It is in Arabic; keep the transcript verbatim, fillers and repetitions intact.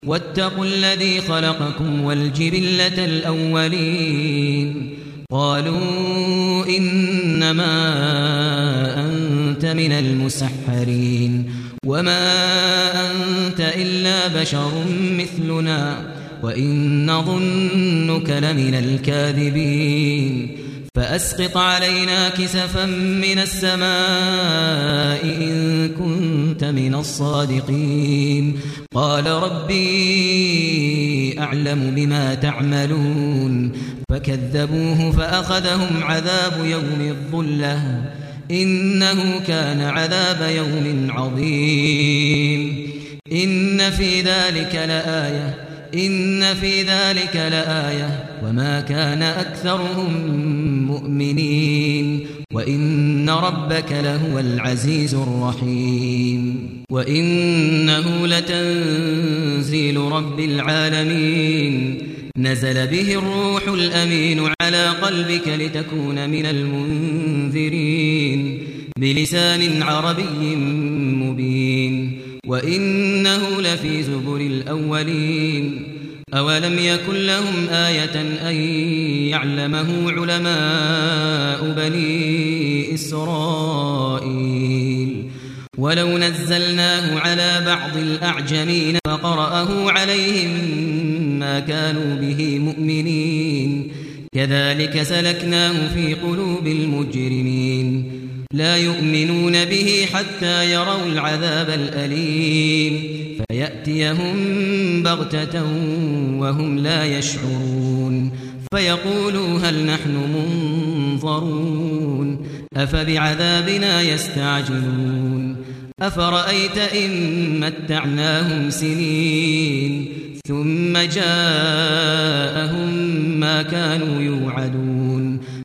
واتقوا الذي خلقكم والجبلة الأولين قالوا إنما أنت من المسحرين وما أنت إلا بشر مثلنا وإن نظنك لمن الكاذبين فأسقط علينا كسفا من السماء إن كنت من الصادقين قال ربي أعلم بما تعملون فكذبوه فأخذهم عذاب يوم الظلة إنه كان عذاب يوم عظيم إن في ذلك لآية إن في ذلك لآية وما كان أكثرهم مؤمنين وإن ربك لهو العزيز الرحيم وإنه لتنزيل رب العالمين نزل به الروح الأمين على قلبك لتكون من المنذرين بلسان عربي مبين وإنه لفي زبر الأولين أولم يكن لهم آية أن يعلمه علماء بني إسرائيل ولو نزلناه على بعض الأعجمين فقرأه عليهم ما كانوا به مؤمنين كذلك سلكناه في قلوب المجرمين لا يؤمنون به حتى يروا العذاب الأليم فيأتيهم بغتة وهم لا يشعرون فيقولوا هل نحن منظرون أفبعذابنا يستعجلون أفرأيت إن متعناهم سنين ثم جاءهم ما كانوا يوعدون